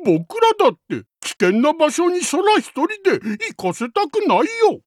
僕らだって危険な場所に空一人で行かせたくないよ。